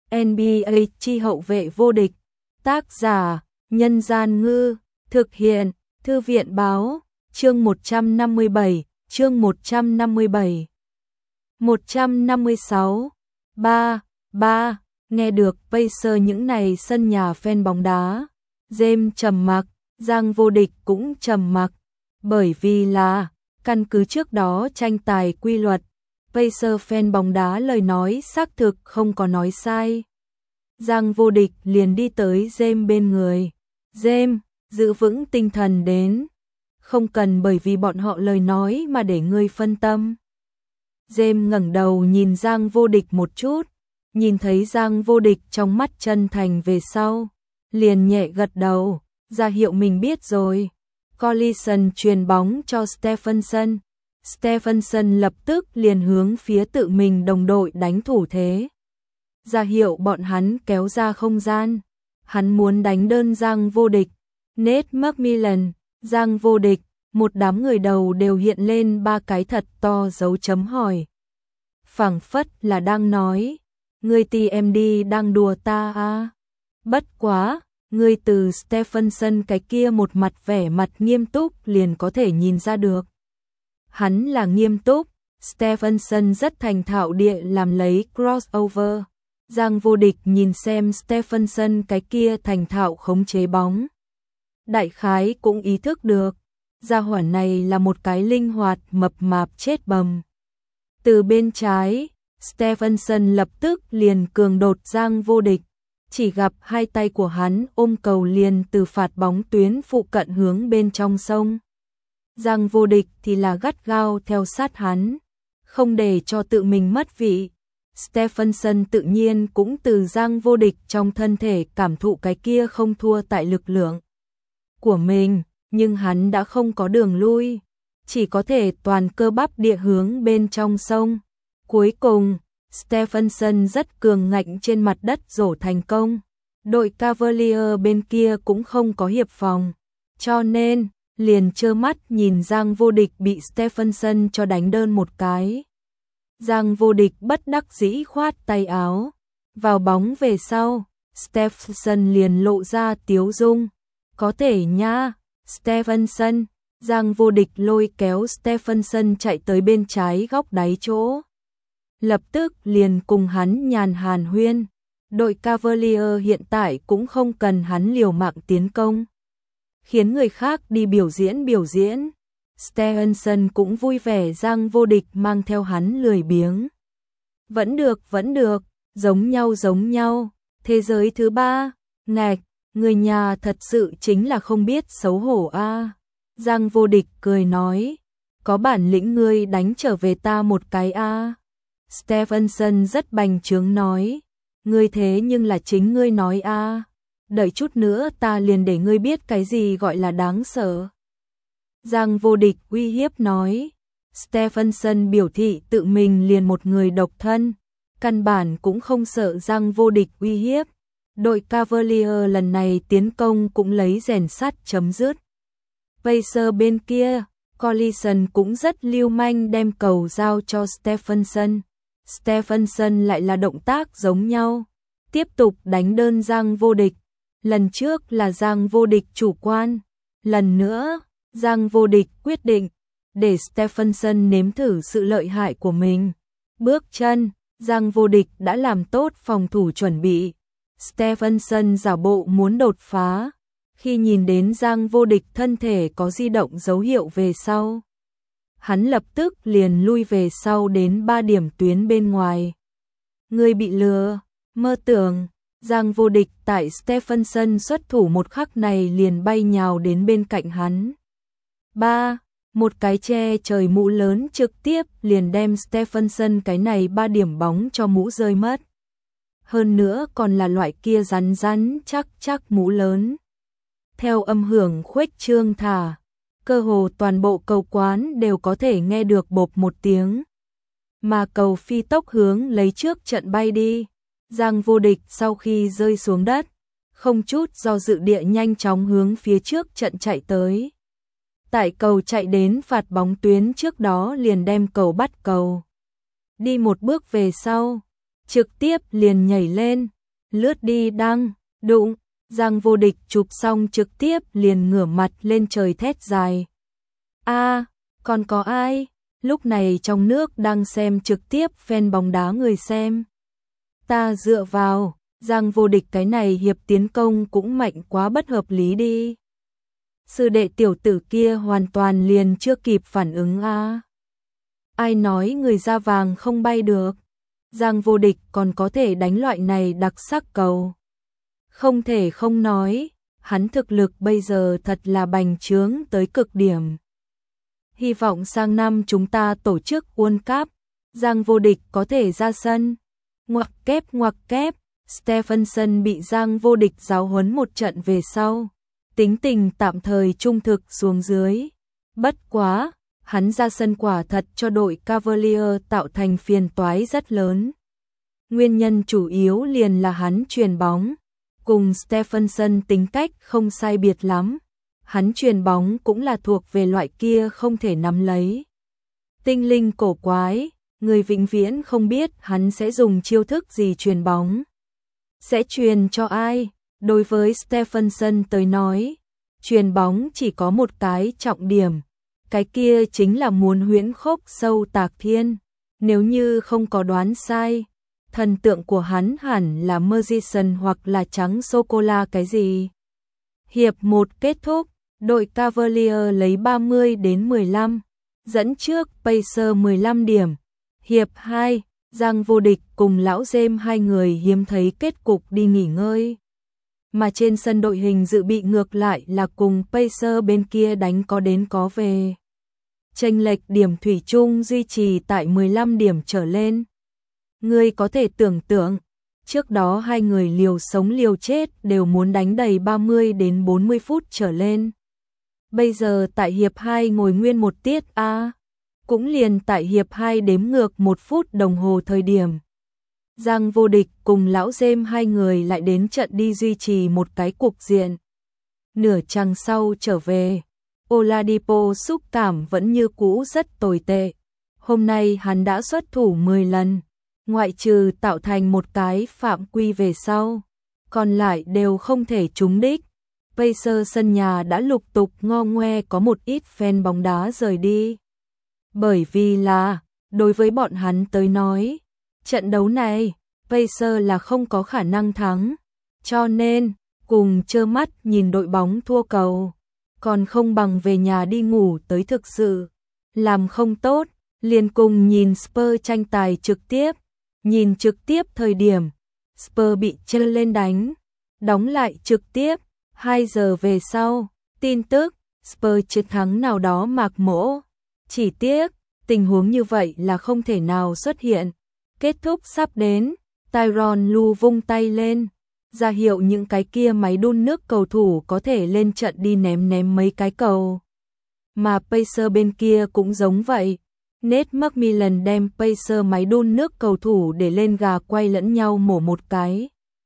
NBA chi hậu vệ vô địch. Tác giả: Nhân Gian Ngư. Thực hiện: Thư viện Báo. Chương 157. Chương 157. 156. 3. Nghe được Pacers những này sân nhà fan bóng đá, James trầm mặc, Giang Vô Địch cũng trầm mặc, bởi vì là căn cứ trước đó tranh tài quy luật, Pacers fan bóng đá lời nói xác thực không có nói sai. Giang Vô Địch liền đi tới James bên người. James, giữ vững tinh thần đến. Không cần bởi vì bọn họ lời nói mà để ngươi phân tâm. James ngẩng đầu nhìn Giang Vô Địch một chút, nhìn thấy Giang Vô Địch trong mắt chân thành về sau, liền nhẹ gật đầu, ra hiệu mình biết rồi. Collison truyền bóng cho Stephenson. Stephenson lập tức liền hướng phía tự mình đồng đội đánh thủ thế, ra hiệu bọn hắn kéo ra không gian. Hắn muốn đánh đơn Giang Vô Địch. Nate McMillan, Giang Vô Địch, một đám người đầu đều hiện lên ba cái thật to dấu chấm hỏi. Phảng phất là đang nói, ngươi TMD đang đùa ta à? Bất quá, ngươi từ Stephenson cái kia một mặt vẻ mặt nghiêm túc liền có thể nhìn ra được. Hắn là nghiêm túc. Stephenson rất thành thạo địa làm lấy crossover. Giang Vô Địch nhìn xem Stephenson cái kia thành thạo khống chế bóng, đại khái cũng ý thức được, gia hỏa này là một cái linh hoạt mập mạp chết bầm. Từ bên trái, Stephenson lập tức liền cường đột Giang Vô Địch, chỉ gặp hai tay của hắn ôm cầu liền từ phạt bóng tuyến phụ cận hướng bên trong sông. Giang Vô Địch thì là gắt gao theo sát hắn, không để cho tự mình mất vị. Stephenson tự nhiên cũng từ Giang Vô Địch trong thân thể cảm thụ cái kia không thua tại lực lượng của mình, nhưng hắn đã không có đường lui, chỉ có thể toàn cơ bắp địa hướng bên trong sông. Cuối cùng, Stephenson rất cường ngạnh trên mặt đất rổ thành công. Đội Cavalier bên kia cũng không có hiệp phòng, cho nên liền trơ mắt nhìn Giang Vô Địch bị Stephenson cho đánh đơn một cái. Giang Vô Địch bất đắc dĩ khoát tay áo. Vào bóng về sau, Stephenson liền lộ ra tiếu dung. Có thể nha, Stephenson. Giang Vô Địch lôi kéo Stephenson chạy tới bên trái góc đáy chỗ. Lập tức liền cùng hắn nhàn hàn huyên. Đội Cavalier hiện tại cũng không cần hắn liều mạng tiến công, khiến người khác đi biểu diễn. Stephenson cũng vui vẻ Giang Vô Địch mang theo hắn lười biếng. Vẫn được, giống nhau. Thế giới thứ ba, ngạch, người nhà thật sự chính là không biết xấu hổ a. Giang Vô Địch cười nói, có bản lĩnh ngươi đánh trở về ta một cái a. Stephenson rất bành trướng nói, ngươi thế nhưng là chính ngươi nói a. Đợi chút nữa ta liền để ngươi biết cái gì gọi là đáng sợ. Giang Vô Địch uy hiếp nói. Stephenson biểu thị tự mình liền một người độc thân, căn bản cũng không sợ Giang Vô Địch uy hiếp. Đội Cavalier lần này tiến công cũng lấy rèn sắt chấm dứt. Pacers bên kia, Collison cũng rất lưu manh đem cầu giao cho Stephenson. Stephenson lại là động tác giống nhau, tiếp tục đánh đơn Giang Vô Địch. Lần trước là Giang Vô Địch chủ quan, lần nữa Giang Vô Địch quyết định để Stephenson nếm thử sự lợi hại của mình. Bước chân, Giang Vô Địch đã làm tốt phòng thủ chuẩn bị. Stephenson giả bộ muốn đột phá, khi nhìn đến Giang Vô Địch thân thể có di động dấu hiệu về sau, hắn lập tức liền lui về sau đến 3 điểm tuyến bên ngoài. Người bị lừa, mơ tưởng. Giang Vô Địch tại Stephenson xuất thủ một khắc này liền bay nhào đến bên cạnh hắn. Một cái che trời mũ lớn trực tiếp liền đem Stephenson cái này 3 điểm bóng cho mũ rơi mất. Hơn nữa còn là loại kia rắn chắc mũ lớn. Theo âm hưởng khuếch trương thả, cơ hồ toàn bộ cầu quán đều có thể nghe được bộp một tiếng. Mà cầu phi tốc hướng lấy trước trận bay đi. Giang Vô Địch sau khi rơi xuống đất, không chút do dự địa nhanh chóng hướng phía trước trận chạy tới. Tại cầu chạy đến phạt bóng tuyến trước đó liền đem cầu bắt cầu. Đi một bước về sau, trực tiếp liền nhảy lên, lướt đi đăng, đụng, Giang Vô Địch chụp xong trực tiếp liền ngửa mặt lên trời thét dài. A, còn có ai? Lúc này trong nước đang xem trực tiếp fan bóng đá người xem. Ta dựa vào, Giang Vô Địch cái này hiệp tiến công cũng mạnh quá bất hợp lý đi. Sư đệ tiểu tử kia hoàn toàn liền chưa kịp phản ứng a. Ai nói người da vàng không bay được? Giang Vô Địch còn có thể đánh loại này đặc sắc cầu. Không thể không nói, hắn thực lực bây giờ thật là bành trướng tới cực điểm. Hy vọng sang năm chúng ta tổ chức World Cup, Giang Vô Địch có thể ra sân. Ngoặc kép, Stephenson bị Giang Vô Địch giáo huấn một trận về sau. Tính tình tạm thời trung thực xuống dưới. Bất quá, hắn ra sân quả thật cho đội Cavalier tạo thành phiền toái rất lớn. Nguyên nhân chủ yếu liền là hắn chuyền bóng. Cùng Stephenson tính cách không sai biệt lắm. Hắn chuyền bóng cũng là thuộc về loại kia không thể nắm lấy. Tinh linh cổ quái, người vĩnh viễn không biết hắn sẽ dùng chiêu thức gì chuyền bóng. Sẽ chuyền cho ai? Đối với Stephenson tới nói, chuyền bóng chỉ có một cái trọng điểm. Cái kia chính là muốn huyễn khốc sâu tạc thiên. Nếu như không có đoán sai, thần tượng của hắn hẳn là Magician hoặc là trắng sô-cô-la cái gì. Hiệp 1 kết thúc, đội Cavalier lấy 30-15, dẫn trước Pacers 15 điểm. Hiệp 2, Giang Vô Địch cùng lão James hai người hiếm thấy kết cục đi nghỉ ngơi. Mà trên sân đội hình dự bị ngược lại là cùng Pacers bên kia đánh có đến có về. Chênh lệch điểm thủy chung duy trì tại 15 điểm trở lên. Ngươi có thể tưởng tượng, trước đó hai người liều sống liều chết đều muốn đánh đầy 30-40 phút trở lên. Bây giờ tại hiệp 2 ngồi nguyên một tiết a, cũng liền tại hiệp 2 đếm ngược 1 phút đồng hồ thời điểm. Giang Vô Địch cùng lão James hai người lại đến trận đi duy trì một cái cục diện. Nửa chặng sau trở về, Oladipo xúc cảm vẫn như cũ rất tồi tệ. Hôm nay hắn đã xuất thủ 10 lần, ngoại trừ tạo thành một cái phạm quy về sau, còn lại đều không thể trúng đích. Pacers sân nhà đã lục tục ngo ngoe có một ít fan bóng đá rời đi. Bởi vì là, đối với bọn hắn tới nói, trận đấu này, Pacers là không có khả năng thắng, cho nên, cùng trơ mắt nhìn đội bóng thua cầu, còn không bằng về nhà đi ngủ tới thực sự. Làm không tốt, liền cùng nhìn Spurs tranh tài trực tiếp, nhìn trực tiếp thời điểm, Spurs bị chân lên đánh, đóng lại trực tiếp. 2 giờ về sau, tin tức, Spurs chiến thắng nào đó mạc mỗ. Chỉ tiếc, tình huống như vậy là không thể nào xuất hiện. Kết thúc sắp đến, Tyronn Lue vung tay lên, ra hiệu những cái kia máy đun nước cầu thủ có thể lên trận đi ném mấy cái cầu. Mà Pacers bên kia cũng giống vậy. Nate McMillan đem Pacers máy đun nước cầu thủ để lên gà quay lẫn nhau mổ một cái.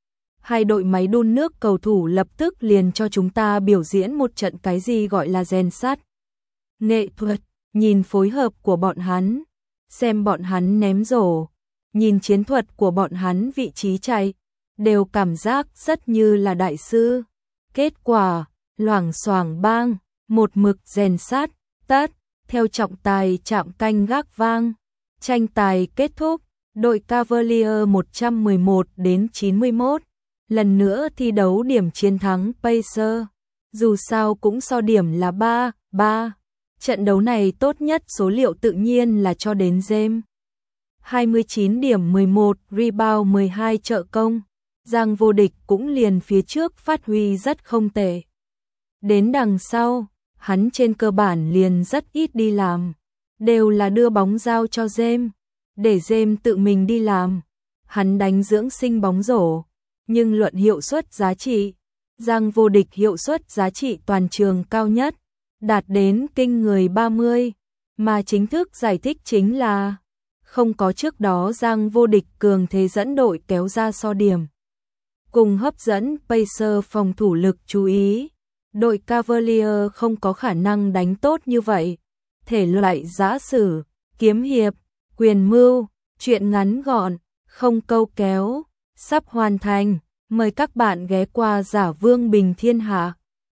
Hai đội máy đun nước cầu thủ lập tức liền cho chúng ta biểu diễn một trận cái gì gọi là rèn sắt. Nghệ thuật, nhìn phối hợp của bọn hắn, xem bọn hắn ném rổ, nhìn chiến thuật của bọn hắn vị trí chạy, đều cảm giác rất như là đại sư. Kết quả, loảng xoảng bang, một mực rèn sát, tất, theo trọng tài chạm canh gác vang. Tranh tài kết thúc, đội Cavalier 111-91. Lần nữa thi đấu điểm chiến thắng Pacers, dù sao cũng so điểm là 3-3. Trận đấu này tốt nhất số liệu tự nhiên là cho đến James. 29 điểm 11, rebound 12 trợ công. Giang Vô Địch cũng liền phía trước phát huy rất không tệ. Đến đằng sau, hắn trên cơ bản liền rất ít đi làm. Đều là đưa bóng giao cho James, để James tự mình đi làm. Hắn đánh dưỡng sinh bóng rổ. Nhưng luận hiệu suất giá trị, Giang Vô Địch hiệu suất giá trị toàn trường cao nhất, đạt đến kinh người 30, mà chính thức giải thích chính là không có trước đó Giang Vô Địch cường thế dẫn đội kéo ra so điểm. Cùng hấp dẫn Pacers phòng thủ lực chú ý, đội Cavalier không có khả năng đánh tốt như vậy. Thể loại giã sử, kiếm hiệp, quyền mưu, truyện ngắn gọn, không câu kéo. Sắp hoàn thành, Mời các bạn ghé qua Giả Vương Bình Thiên Hạ.